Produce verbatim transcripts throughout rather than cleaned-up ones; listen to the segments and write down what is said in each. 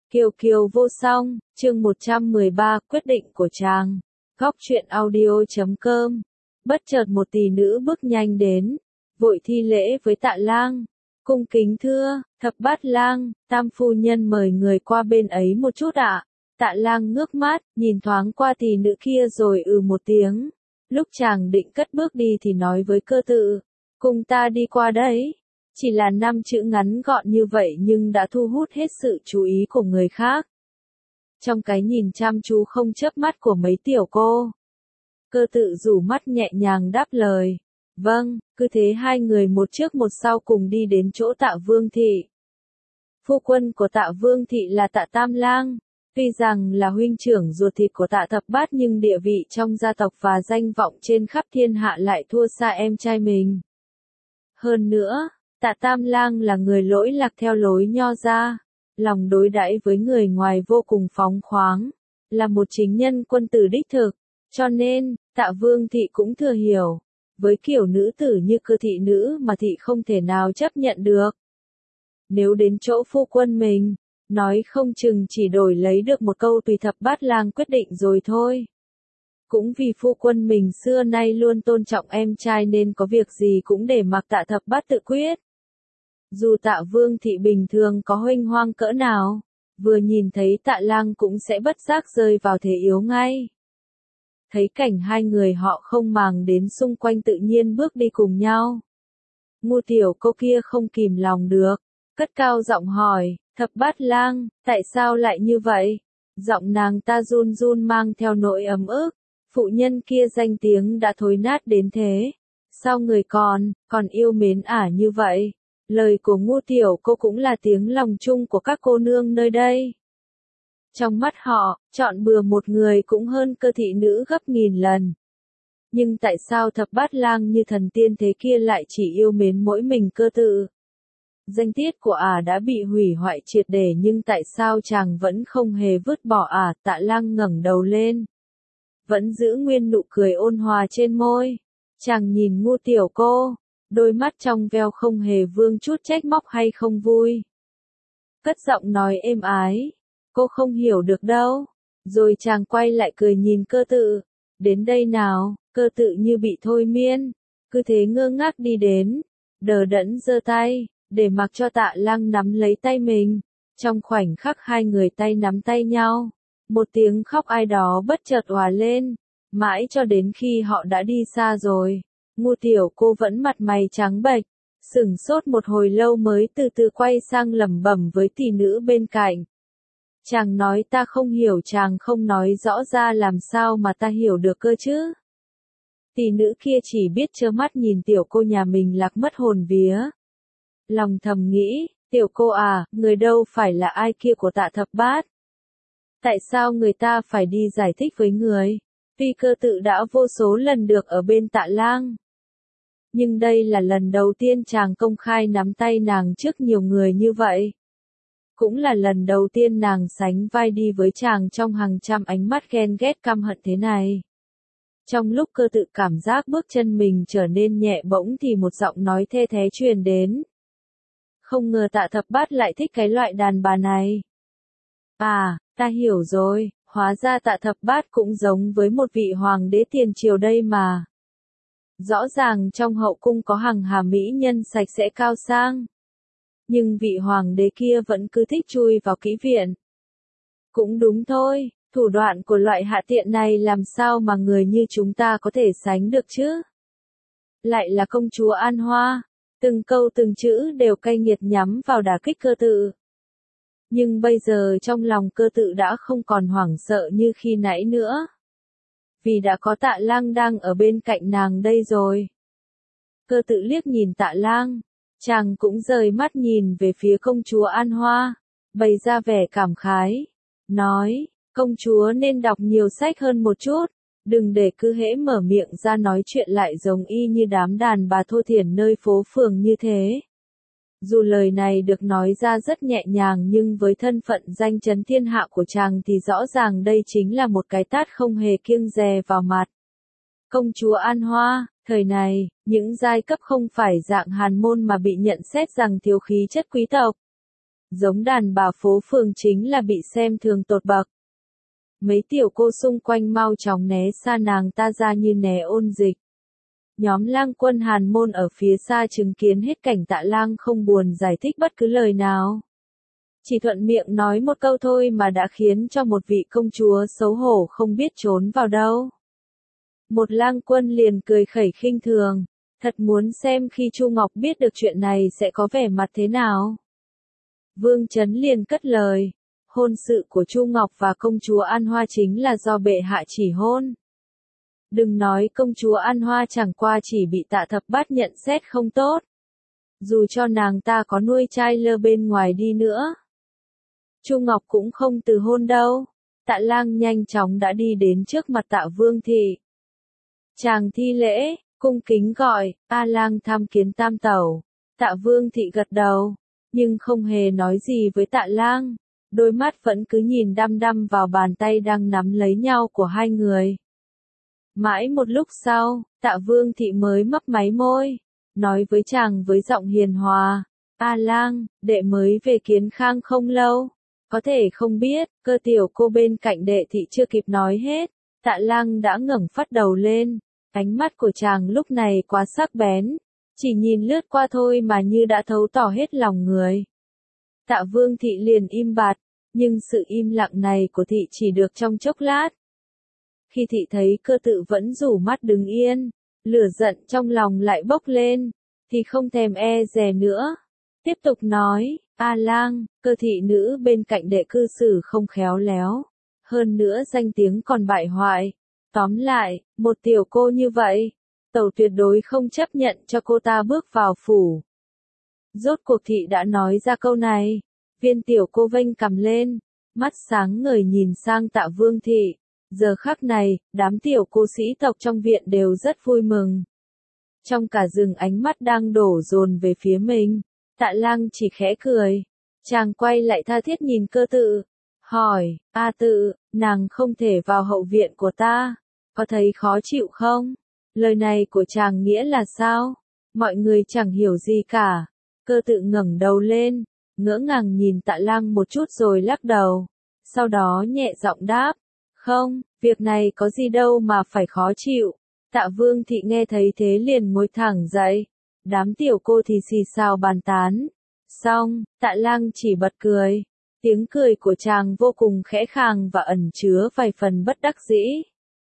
Kiều Kiều vô song, chương một trăm mười ba, quyết định của chàng. Góc truyện audio chấm com. Bất chợt một tỷ nữ bước nhanh đến, vội thi lễ với Tạ Lang. Cung kính thưa, Thập Bát Lang, Tam phu nhân mời người qua bên ấy một chút ạ. Tạ Lang ngước mắt, nhìn thoáng qua tỷ nữ kia rồi ừ một tiếng. Lúc chàng định cất bước đi thì nói với Cơ Tự, cùng ta đi qua đấy. Chỉ là năm chữ ngắn gọn như vậy nhưng đã thu hút hết sự chú ý của người khác. Trong cái nhìn chăm chú không chớp mắt của mấy tiểu cô, Cơ Tự rủ mắt nhẹ nhàng đáp lời. Vâng, cứ thế hai người một trước một sau cùng đi đến chỗ Tạ Vương Thị. Phu quân của Tạ Vương Thị là Tạ Tam Lang. Tuy rằng là huynh trưởng ruột thịt của Tạ Thập Bát nhưng địa vị trong gia tộc và danh vọng trên khắp thiên hạ lại thua xa em trai mình. Hơn nữa, Tạ Tam Lang là người lỗi lạc theo lối nho gia, lòng đối đãi với người ngoài vô cùng phóng khoáng, là một chính nhân quân tử đích thực, cho nên, Tạ Vương Thị cũng thừa hiểu, với kiểu nữ tử như Cơ thị nữ mà thị không thể nào chấp nhận được. Nếu đến chỗ phu quân mình, nói không chừng chỉ đổi lấy được một câu tùy Thập Bát Lang quyết định rồi thôi. Cũng vì phu quân mình xưa nay luôn tôn trọng em trai nên có việc gì cũng để mặc Tạ Thập Bát tự quyết. Dù Tạ Vương Thị bình thường có huênh hoang cỡ nào, vừa nhìn thấy Tạ Lang cũng sẽ bất giác rơi vào thế yếu ngay. Thấy cảnh hai người họ không màng đến xung quanh tự nhiên bước đi cùng nhau. Ngu tiểu cô kia không kìm lòng được, cất cao giọng hỏi, Thập Bát Lang, tại sao lại như vậy? Giọng nàng ta run run mang theo nỗi ấm ức, phụ nhân kia danh tiếng đã thối nát đến thế. Sao người còn, còn yêu mến ả như vậy? Lời của ngu tiểu cô cũng là tiếng lòng chung của các cô nương nơi đây. Trong mắt họ, chọn bừa một người cũng hơn Cơ thị nữ gấp nghìn lần. Nhưng tại sao Thập Bát Lang như thần tiên thế kia lại chỉ yêu mến mỗi mình Cơ Tự? Danh tiết của ả đã bị hủy hoại triệt để nhưng tại sao chàng vẫn không hề vứt bỏ ả? Tạ Lang ngẩng đầu lên, vẫn giữ nguyên nụ cười ôn hòa trên môi. Chàng nhìn ngu tiểu cô, đôi mắt trong veo không hề vương chút trách móc hay không vui. Cất giọng nói êm ái, cô không hiểu được đâu. Rồi chàng quay lại cười nhìn Cơ Tự, đến đây nào. Cơ Tự như bị thôi miên, cứ thế ngơ ngác đi đến, đờ đẫn giơ tay, để mặc cho Tạ Lang nắm lấy tay mình. Trong khoảnh khắc hai người tay nắm tay nhau, một tiếng khóc ai đó bất chợt òa lên, mãi cho đến khi họ đã đi xa rồi. Ngu tiểu cô vẫn mặt mày trắng bệch, sửng sốt một hồi lâu mới từ từ quay sang lẩm bẩm với tỷ nữ bên cạnh. Chàng nói ta không hiểu, chàng không nói rõ ra làm sao mà ta hiểu được cơ chứ? Tỷ nữ kia chỉ biết trơ mắt nhìn tiểu cô nhà mình lạc mất hồn vía. Lòng thầm nghĩ, tiểu cô à, người đâu phải là ai kia của Tạ Thập Bát. Tại sao người ta phải đi giải thích với người? Tuy Cơ Tự đã vô số lần được ở bên Tạ Lang, nhưng đây là lần đầu tiên chàng công khai nắm tay nàng trước nhiều người như vậy. Cũng là lần đầu tiên nàng sánh vai đi với chàng trong hàng trăm ánh mắt ghen ghét căm hận thế này. Trong lúc Cơ Tự cảm giác bước chân mình trở nên nhẹ bỗng thì một giọng nói the thé truyền đến. Không ngờ Tạ Thập Bát lại thích cái loại đàn bà này. À, ta hiểu rồi, hóa ra Tạ Thập Bát cũng giống với một vị hoàng đế tiền triều đây mà. Rõ ràng trong hậu cung có hàng hà mỹ nhân sạch sẽ cao sang. Nhưng vị hoàng đế kia vẫn cứ thích chui vào kỹ viện. Cũng đúng thôi, thủ đoạn của loại hạ tiện này làm sao mà người như chúng ta có thể sánh được chứ? Lại là công chúa An Hoa, từng câu từng chữ đều cay nghiệt nhắm vào đả kích Cơ Tự. Nhưng bây giờ trong lòng Cơ Tự đã không còn hoảng sợ như khi nãy nữa. Vì đã có Tạ Lang đang ở bên cạnh nàng đây rồi. Cơ Tự liếc nhìn Tạ Lang, chàng cũng rời mắt nhìn về phía công chúa An Hoa, bày ra vẻ cảm khái, nói, công chúa nên đọc nhiều sách hơn một chút, đừng để cứ hễ mở miệng ra nói chuyện lại giống y như đám đàn bà thô thiển nơi phố phường như thế. Dù lời này được nói ra rất nhẹ nhàng nhưng với thân phận danh chấn thiên hạ của chàng thì rõ ràng đây chính là một cái tát không hề kiêng dè vào mặt. Công chúa An Hoa, thời này, những giai cấp không phải dạng hàn môn mà bị nhận xét rằng thiếu khí chất quý tộc. giống đàn bà phố phường chính là bị xem thường tột bậc. Mấy tiểu cô xung quanh mau chóng né xa nàng ta ra như né ôn dịch. Nhóm lang quân Hàn Môn ở phía xa chứng kiến hết cảnh Tạ Lang không buồn giải thích bất cứ lời nào. Chỉ thuận miệng nói một câu thôi mà đã khiến cho một vị công chúa xấu hổ không biết trốn vào đâu. Một lang quân liền cười khẩy khinh thường, thật muốn xem khi Chu Ngọc biết được chuyện này sẽ có vẻ mặt thế nào. Vương Chấn liền cất lời, hôn sự của Chu Ngọc và công chúa An Hoa chính là do bệ hạ chỉ hôn. Đừng nói công chúa An Hoa chẳng qua chỉ bị Tạ Thập Bát nhận xét không tốt. Dù cho nàng ta có nuôi trai lơ bên ngoài đi nữa, Chu Ngọc cũng không từ hôn đâu. Tạ Lang nhanh chóng đã đi đến trước mặt Tạ Vương Thị. Chàng thi lễ, cung kính gọi, A Lang tham kiến tam tẩu. Tạ Vương Thị gật đầu, nhưng không hề nói gì với Tạ Lang. Đôi mắt vẫn cứ nhìn đăm đăm vào bàn tay đang nắm lấy nhau của hai người. Mãi một lúc sau, Tạ Vương Thị mới mấp máy môi, nói với chàng với giọng hiền hòa, A Lang, đệ mới về Kiến Khang không lâu, có thể không biết. Cơ tiểu cô bên cạnh đệ thị chưa kịp nói hết, Tạ Lang đã ngẩng phát đầu lên, ánh mắt của chàng lúc này quá sắc bén, chỉ nhìn lướt qua thôi mà như đã thấu tỏ hết lòng người. Tạ Vương Thị liền im bặt, nhưng sự im lặng này của thị chỉ được trong chốc lát. Khi thị thấy Cơ Tự vẫn rủ mắt đứng yên, lửa giận trong lòng lại bốc lên, thì không thèm e dè nữa. Tiếp tục nói, A Lang, Cơ thị nữ bên cạnh đệ cư xử không khéo léo, hơn nữa danh tiếng còn bại hoại. Tóm lại, một tiểu cô như vậy, tẩu tuyệt đối không chấp nhận cho cô ta bước vào phủ. Rốt cuộc thị đã nói ra câu này, viên tiểu cô vênh cằm lên, mắt sáng ngời nhìn sang Tạ Vương Thị. Giờ khắc này, đám tiểu cô sĩ tộc trong viện đều rất vui mừng. Trong cả rừng ánh mắt đang đổ dồn về phía mình, Tạ Lang chỉ khẽ cười. Chàng quay lại tha thiết nhìn Cơ Tự, hỏi, A Tự, nàng không thể vào hậu viện của ta, có thấy khó chịu không? Lời này của chàng nghĩa là sao? Mọi người chẳng hiểu gì cả. Cơ Tự ngẩng đầu lên, ngỡ ngàng nhìn Tạ Lang một chút rồi lắc đầu. Sau đó nhẹ giọng đáp, không, việc này có gì đâu mà phải khó chịu. Tạ Vương Thị nghe thấy thế liền ngồi thẳng dậy. Đám tiểu cô thì xì xào bàn tán. Xong, Tạ Lang chỉ bật cười. Tiếng cười của chàng vô cùng khẽ khàng và ẩn chứa vài phần bất đắc dĩ.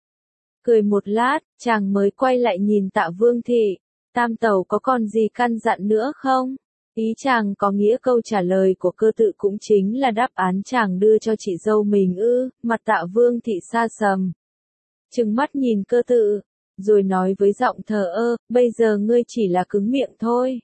Cười một lát, chàng mới quay lại nhìn Tạ Vương Thị. Tam tẩu có còn gì căn dặn nữa không? Ý chàng có nghĩa câu trả lời của Cơ Tự cũng chính là đáp án chàng đưa cho chị dâu mình ư? Mặt Tạ Vương Thị xa sầm, trừng mắt nhìn Cơ Tự, rồi nói với giọng thờ ơ, bây giờ ngươi chỉ là cứng miệng thôi.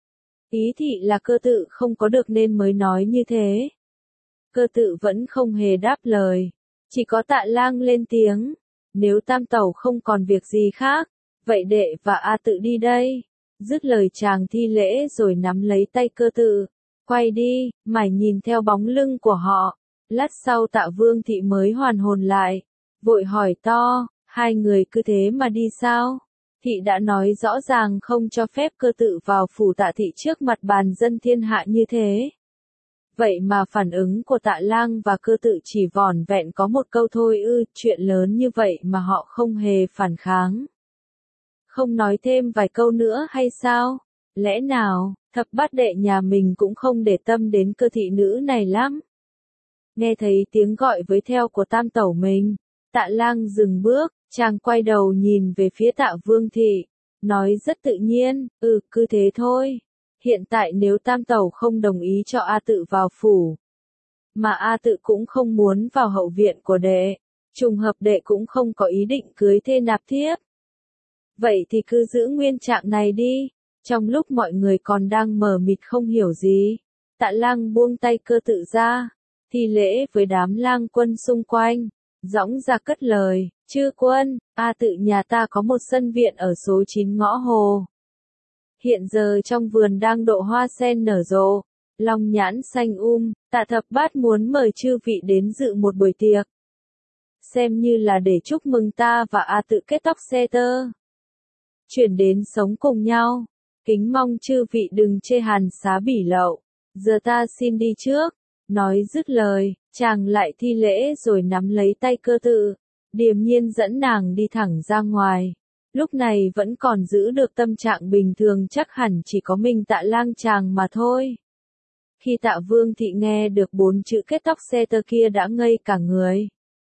Ý thị là Cơ Tự không có được nên mới nói như thế. Cơ Tự vẫn không hề đáp lời, chỉ có Tạ Lang lên tiếng, nếu tam tẩu không còn việc gì khác, vậy đệ và A Tự đi đây. Dứt lời chàng thi lễ rồi nắm lấy tay Cơ Tự, quay đi, mải nhìn theo bóng lưng của họ. Lát sau Tạ Vương Thị mới hoàn hồn lại, vội hỏi to, hai người cứ thế mà đi sao? Thị đã nói rõ ràng không cho phép Cơ Tự vào phủ Tạ thị trước mặt bàn dân thiên hạ như thế. Vậy mà phản ứng của Tạ Lang và Cơ Tự chỉ vỏn vẹn có một câu thôi ư, chuyện lớn như vậy mà họ không hề phản kháng. Không nói thêm vài câu nữa hay sao? Lẽ nào, Thập Bát đệ nhà mình cũng không để tâm đến Cơ thị nữ này lắm? Nghe thấy tiếng gọi với theo của tam tẩu mình, Tạ Lang dừng bước, chàng quay đầu nhìn về phía Tạ Vương Thị, nói rất tự nhiên, ừ, cứ thế thôi. Hiện tại nếu tam tẩu không đồng ý cho A Tự vào phủ, mà A Tự cũng không muốn vào hậu viện của đệ, trùng hợp đệ cũng không có ý định cưới thê nạp thiếp. Vậy thì cứ giữ nguyên trạng này đi. Trong lúc mọi người còn đang mờ mịt không hiểu gì, Tạ Lang buông tay Cơ Tự ra, thi lễ với đám lang quân xung quanh, dõng ra cất lời, chư quân, A Tự nhà ta có một sân viện ở số chín ngõ hồ. Hiện giờ trong vườn đang độ hoa sen nở rộ, long nhãn xanh um, Tạ Thập Bát muốn mời chư vị đến dự một buổi tiệc. Xem như là để chúc mừng ta và A Tự kết tóc xe tơ, chuyển đến sống cùng nhau. Kính mong chư vị đừng chê hàn xá bỉ lậu, Giờ ta xin đi trước. Nói dứt lời, chàng lại thi lễ rồi nắm lấy tay Cơ Tự, điềm nhiên dẫn nàng đi thẳng ra ngoài. Lúc này vẫn còn giữ được tâm trạng bình thường, chắc hẳn chỉ có mình Tạ Lang chàng mà thôi. Khi Tạ Vương Thị nghe được bốn chữ kết tóc xe tơ kia đã ngây cả người.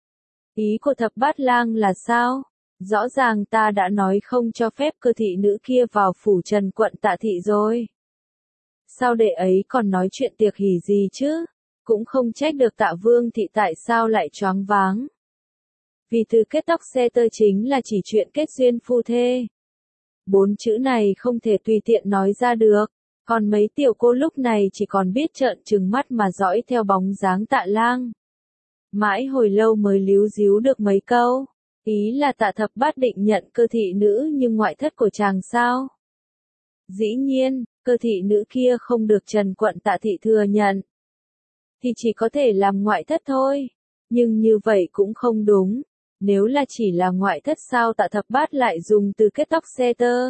Ý của Thập Bát Lang là sao? Rõ ràng ta đã nói không cho phép Cơ thị nữ kia vào phủ Trần quận Tạ thị rồi. Sao đệ ấy còn nói chuyện tiệc hỷ gì chứ? Cũng không trách được Tạ Vương Thị tại sao lại choáng váng. Vì từ kết tóc xe tơ chính là chỉ chuyện kết duyên phu thê. Bốn chữ này không thể tùy tiện nói ra được. Còn mấy tiểu cô lúc này chỉ còn biết trợn trừng mắt mà dõi theo bóng dáng Tạ Lang. Mãi hồi lâu mới líu díu được mấy câu. Ý là Tạ Thập Bát định nhận Cơ thị nữ như ngoại thất của chàng sao? Dĩ nhiên, Cơ thị nữ kia không được Trần quận Tạ thị thừa nhận. Thì chỉ có thể làm ngoại thất thôi. Nhưng như vậy cũng không đúng. Nếu là chỉ là ngoại thất sao Tạ Thập Bát lại dùng từ kết tóc xe tơ?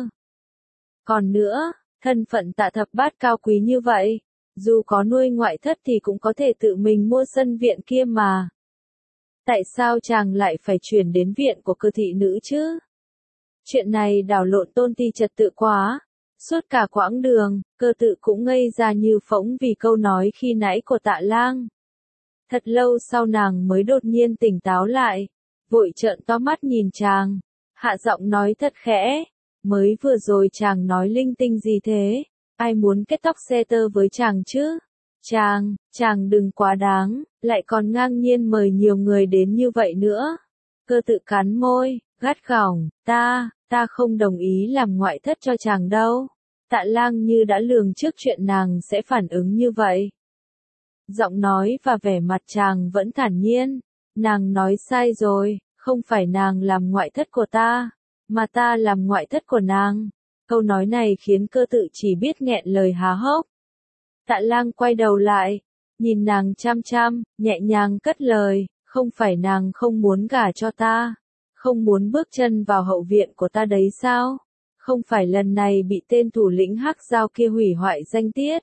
Còn nữa, thân phận Tạ Thập Bát cao quý như vậy, dù có nuôi ngoại thất thì cũng có thể tự mình mua sân viện kia mà. Tại sao chàng lại phải chuyển đến viện của Cơ thị nữ chứ? Chuyện này đảo lộn tôn ti trật tự quá. Suốt cả quãng đường, Cơ Tự cũng ngây ra như phỗng vì câu nói khi nãy của Tạ Lang. Thật lâu sau nàng mới đột nhiên tỉnh táo lại, vội trợn to mắt nhìn chàng, hạ giọng nói thật khẽ, mới vừa rồi chàng nói linh tinh gì thế, ai muốn kết tóc xe tơ với chàng chứ? Chàng, chàng đừng quá đáng, lại còn ngang nhiên mời nhiều người đến như vậy nữa. Cơ Tự cắn môi, gắt gỏng, ta, ta không đồng ý làm ngoại thất cho chàng đâu. Tạ Lang như đã lường trước chuyện nàng sẽ phản ứng như vậy. Giọng nói và vẻ mặt chàng vẫn thản nhiên. Nàng nói sai rồi, không phải nàng làm ngoại thất của ta, mà ta làm ngoại thất của nàng. Câu nói này khiến Cơ Tự chỉ biết nghẹn lời há hốc. Tạ Lang quay đầu lại, nhìn nàng chăm chăm, nhẹ nhàng cất lời, không phải nàng không muốn gả cho ta, không muốn bước chân vào hậu viện của ta đấy sao? Không phải lần này bị tên thủ lĩnh Hắc Giao kia hủy hoại danh tiết.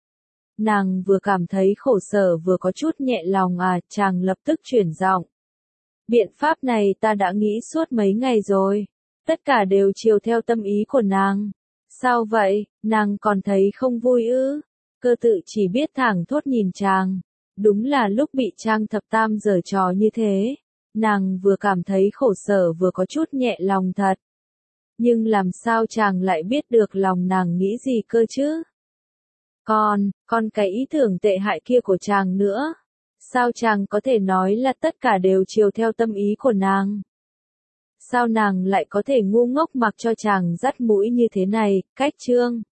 Nàng vừa cảm thấy khổ sở vừa có chút nhẹ lòng à, chàng lập tức chuyển giọng. Biện pháp này ta đã nghĩ suốt mấy ngày rồi, tất cả đều chiều theo tâm ý của nàng. Sao vậy, nàng còn thấy không vui ư? Cơ Tự chỉ biết thẳng thốt nhìn chàng. Đúng là lúc bị Trang Thập Tam giở trò như thế, nàng vừa cảm thấy khổ sở vừa có chút nhẹ lòng thật. Nhưng làm sao chàng lại biết được lòng nàng nghĩ gì cơ chứ? Còn, còn cái ý tưởng tệ hại kia của chàng nữa. Sao chàng có thể nói là tất cả đều chiều theo tâm ý của nàng? Sao nàng lại có thể ngu ngốc mặc cho chàng dắt mũi như thế này? Cách chương